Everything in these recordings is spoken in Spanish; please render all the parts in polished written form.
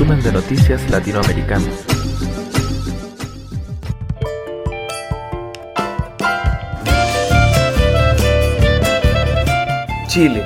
resumen de noticias latinoamericanas. Chile.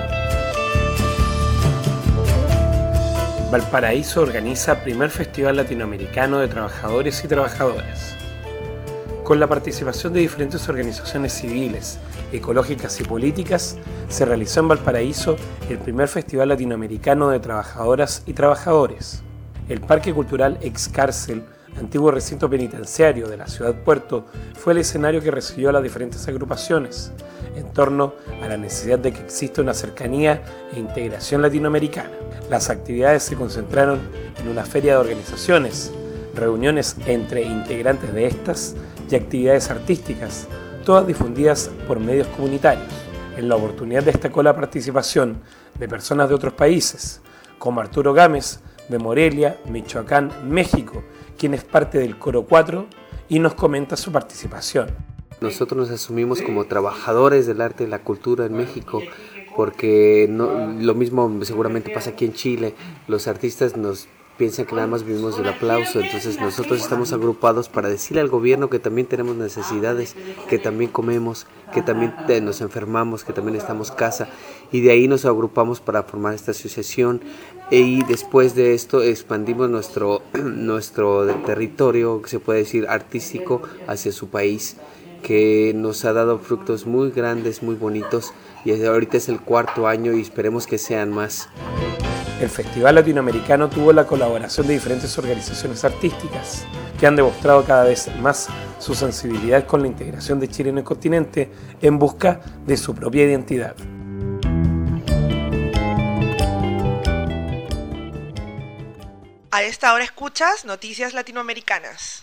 Valparaíso organiza primer Festival Latinoamericano de Trabajadores y Trabajadoras. Con la participación de diferentes organizaciones civiles, ecológicas y políticas, se realizó en Valparaíso el primer Festival Latinoamericano de Trabajadoras y Trabajadores. El Parque Cultural Excárcel, antiguo recinto penitenciario de la ciudad Puerto, fue el escenario que recibió a las diferentes agrupaciones en torno a la necesidad de que exista una cercanía e integración latinoamericana. Las actividades se concentraron en una feria de organizaciones, reuniones entre integrantes de estas y actividades artísticas, todas difundidas por medios comunitarios. En la oportunidad destacó la participación de personas de otros países, como Arturo Gámez, de Morelia, Michoacán, México, quien es parte del Coro 4 y nos comenta su participación. Nosotros nos asumimos como trabajadores del arte y la cultura en México, porque lo mismo seguramente pasa aquí en Chile. Los artistas nos piensan que nada más vivimos del aplauso, entonces nosotros estamos agrupados para decirle al gobierno que también tenemos necesidades, que también comemos, que también nos enfermamos, que también necesitamos casa, y de ahí nos agrupamos para formar esta asociación. Y después de esto expandimos nuestro territorio, que se puede decir artístico, hacia su país, que nos ha dado frutos muy grandes, muy bonitos, y ahorita es el 4º año y esperemos que sean más. El Festival Latinoamericano tuvo la colaboración de diferentes organizaciones artísticas que han demostrado cada vez más su sensibilidad con la integración de Chile en el continente en busca de su propia identidad. A esta hora escuchas Noticias Latinoamericanas.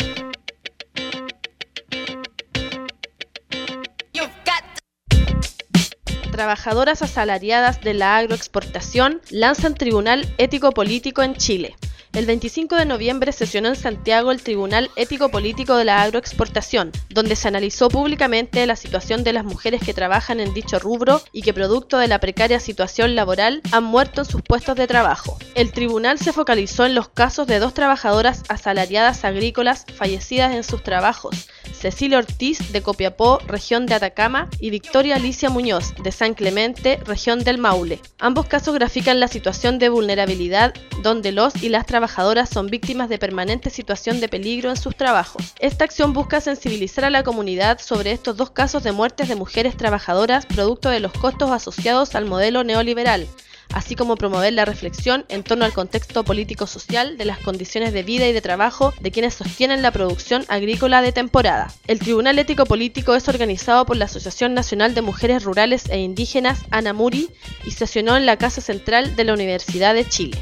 Trabajadoras asalariadas de la agroexportación lanzan Tribunal Ético Político en Chile. El 25 de noviembre sesionó en Santiago el Tribunal Ético Político de la Agroexportación, donde se analizó públicamente la situación de las mujeres que trabajan en dicho rubro y que producto de la precaria situación laboral han muerto en sus puestos de trabajo. El tribunal se focalizó en los casos de 2 trabajadoras asalariadas agrícolas fallecidas en sus trabajos, Cecilia Ortiz, de Copiapó, región de Atacama, y Victoria Alicia Muñoz, de San Clemente, región del Maule. Ambos casos grafican la situación de vulnerabilidad donde los y las trabajadoras son víctimas de permanente situación de peligro en sus trabajos. Esta acción busca sensibilizar a la comunidad sobre estos 2 casos de muertes de mujeres trabajadoras producto de los costos asociados al modelo neoliberal, así como promover la reflexión en torno al contexto político-social de las condiciones de vida y de trabajo de quienes sostienen la producción agrícola de temporada. El Tribunal Ético Político es organizado por la Asociación Nacional de Mujeres Rurales e Indígenas, ANAMURI, y sesionó en la Casa Central de la Universidad de Chile.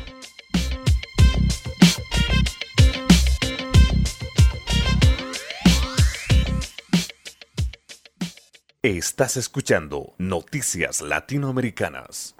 Estás escuchando Noticias Latinoamericanas.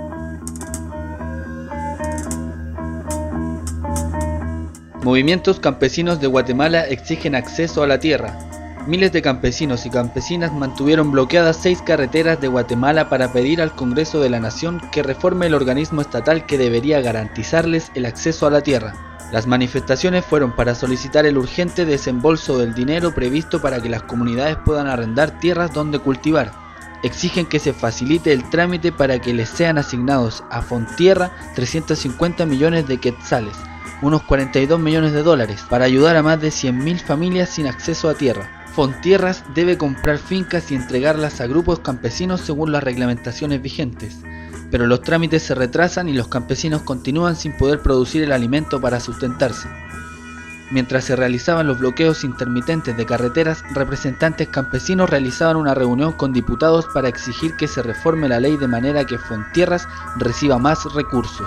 Movimientos campesinos de Guatemala exigen acceso a la tierra. Miles de campesinos y campesinas mantuvieron bloqueadas 6 carreteras de Guatemala para pedir al Congreso de la Nación que reforme el organismo estatal que debería garantizarles el acceso a la tierra. Las manifestaciones fueron para solicitar el urgente desembolso del dinero previsto para que las comunidades puedan arrendar tierras donde cultivar. Exigen que se facilite el trámite para que les sean asignados a Fontierra 350 millones de quetzales, unos 42 millones de dólares, para ayudar a más de 100.000 familias sin acceso a tierra. Fontierras debe comprar fincas y entregarlas a grupos campesinos según las reglamentaciones vigentes, pero los trámites se retrasan y los campesinos continúan sin poder producir el alimento para sustentarse. Mientras se realizaban los bloqueos intermitentes de carreteras, representantes campesinos realizaban una reunión con diputados para exigir que se reforme la ley de manera que Fontierras reciba más recursos.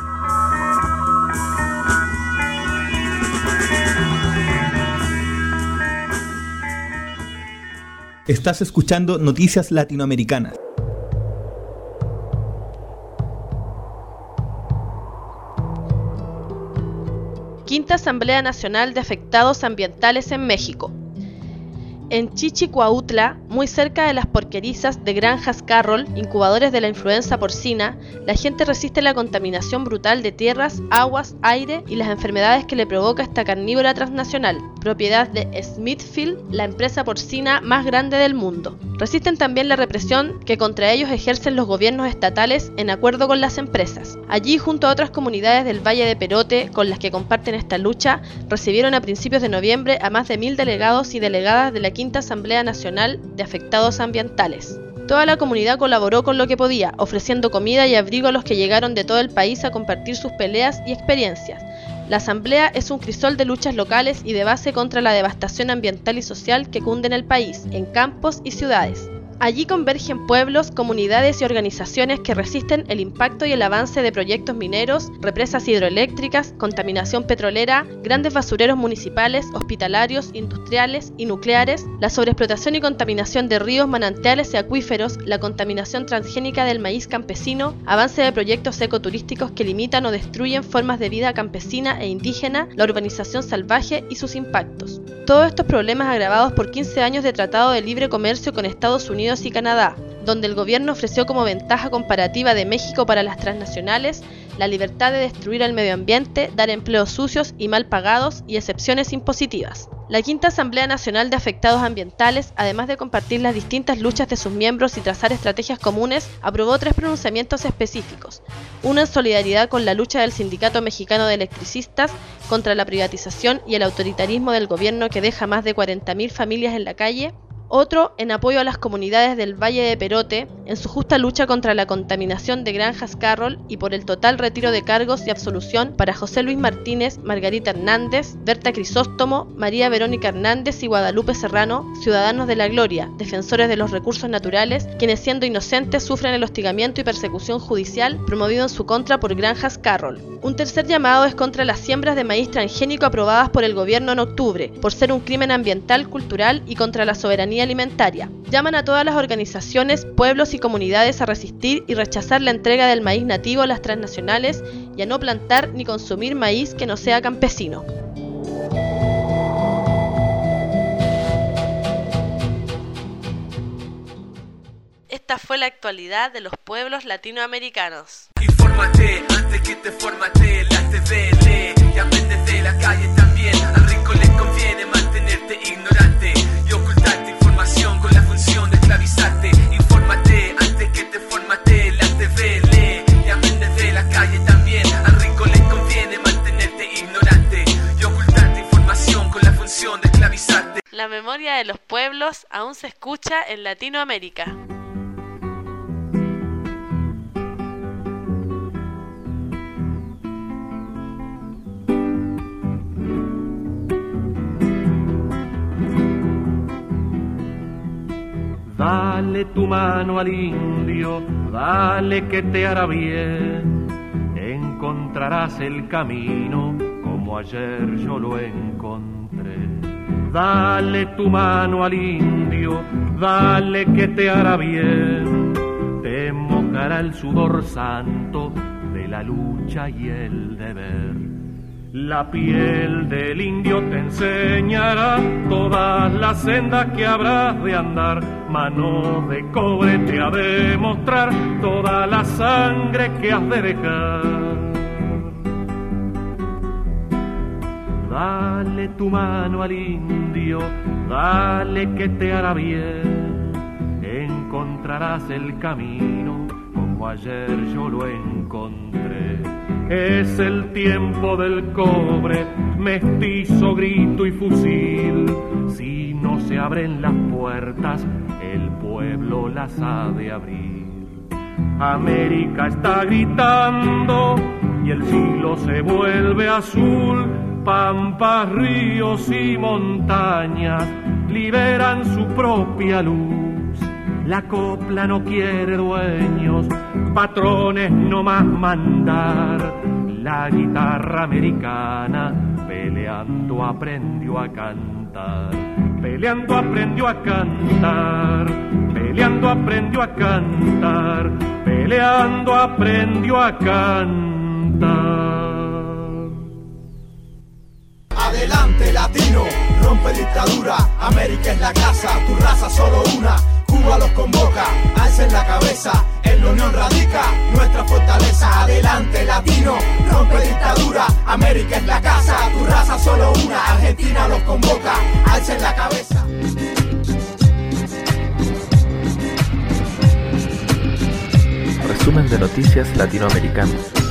Estás escuchando Noticias Latinoamericanas. Quinta Asamblea Nacional de Afectados Ambientales en México. En Chichicuautla, muy cerca de las porquerizas de Granjas Carroll, incubadores de la influenza porcina, la gente resiste la contaminación brutal de tierras, aguas, aire y las enfermedades que le provoca esta carnívora transnacional, propiedad de Smithfield, la empresa porcina más grande del mundo. Resisten también la represión que contra ellos ejercen los gobiernos estatales en acuerdo con las empresas. Allí, junto a otras comunidades del Valle de Perote con las que comparten esta lucha, recibieron a principios de noviembre a más de 1000 delegados y delegadas de la Quinta Asamblea Nacional de Afectados Ambientales. Toda la comunidad colaboró con lo que podía, ofreciendo comida y abrigo a los que llegaron de todo el país a compartir sus peleas y experiencias. La asamblea es un crisol de luchas locales y de base contra la devastación ambiental y social que cunde en el país, en campos y ciudades. Allí convergen pueblos, comunidades y organizaciones que resisten el impacto y el avance de proyectos mineros, represas hidroeléctricas, contaminación petrolera, grandes basureros municipales, hospitalarios, industriales y nucleares, la sobreexplotación y contaminación de ríos, manantiales y acuíferos, la contaminación transgénica del maíz campesino, avance de proyectos ecoturísticos que limitan o destruyen formas de vida campesina e indígena, la urbanización salvaje y sus impactos. Todos estos problemas agravados por 15 años de tratado de libre comercio con Estados Unidos y Canadá, donde el gobierno ofreció como ventaja comparativa de México para las transnacionales la libertad de destruir el medio ambiente, dar empleos sucios y mal pagados y excepciones impositivas. La Quinta Asamblea Nacional de Afectados Ambientales, además de compartir las distintas luchas de sus miembros y trazar estrategias comunes, aprobó 3 pronunciamientos específicos. Uno en solidaridad con la lucha del Sindicato Mexicano de Electricistas contra la privatización y el autoritarismo del gobierno que deja más de 40.000 familias en la calle. Otro en apoyo a las comunidades del Valle de Perote en su justa lucha contra la contaminación de Granjas Carroll y por el total retiro de cargos y absolución para José Luis Martínez, Margarita Hernández, Berta Crisóstomo, María Verónica Hernández y Guadalupe Serrano, ciudadanos de la gloria, defensores de los recursos naturales, quienes siendo inocentes sufren el hostigamiento y persecución judicial promovido en su contra por Granjas Carroll. Un tercer llamado es contra las siembras de maíz transgénico aprobadas por el gobierno en octubre, por ser un crimen ambiental, cultural y contra la soberanía alimentaria. Llaman a todas las organizaciones, pueblos y comunidades a resistir y rechazar la entrega del maíz nativo a las transnacionales y a no plantar ni consumir maíz que no sea campesino. Esta fue la actualidad de los pueblos latinoamericanos. Infórmate antes que te formate, la TVL y aprendes de la calle también. Al rico le conviene mantenerte ignorante y ocultarte información con la función de esclavizarte. Infórmate antes que te formate, la TVL y aprendes de la calle también. Al rico le conviene mantenerte ignorante y ocultarte información con la función de esclavizarte. La memoria de los pueblos aún se escucha en Latinoamérica. Dale tu mano al indio, dale que te hará bien. Encontrarás el camino como ayer yo lo encontré. Dale tu mano al indio, dale que te hará bien. Te mojará el sudor santo de la lucha y el deber. La piel del indio te enseñará todas las sendas que habrás de andar. Mano de cobre te ha de mostrar toda la sangre que has de dejar. Dale tu mano al indio, dale que te hará bien. Encontrarás el camino como ayer yo lo encontré. Es el tiempo del cobre, mestizo, grito y fusil. Si no se abren las puertas, el pueblo las ha de abrir. América está gritando y el cielo se vuelve azul. Pampas, ríos y montañas liberan su propia luz. La copla no quiere dueños, patrones no más mandar. La guitarra americana peleando aprendió a cantar. Peleando aprendió a cantar. Peleando aprendió a cantar. Peleando aprendió a cantar. Adelante latino, rompe dictadura, América es la casa, tu raza solo una. Cuba los convoca, alcen la cabeza, en la unión radica nuestra fortaleza. Adelante latino, rompe dictadura, América es la casa, tu raza solo una. Argentina los convoca, alcen la cabeza. Resumen de noticias latinoamericanas.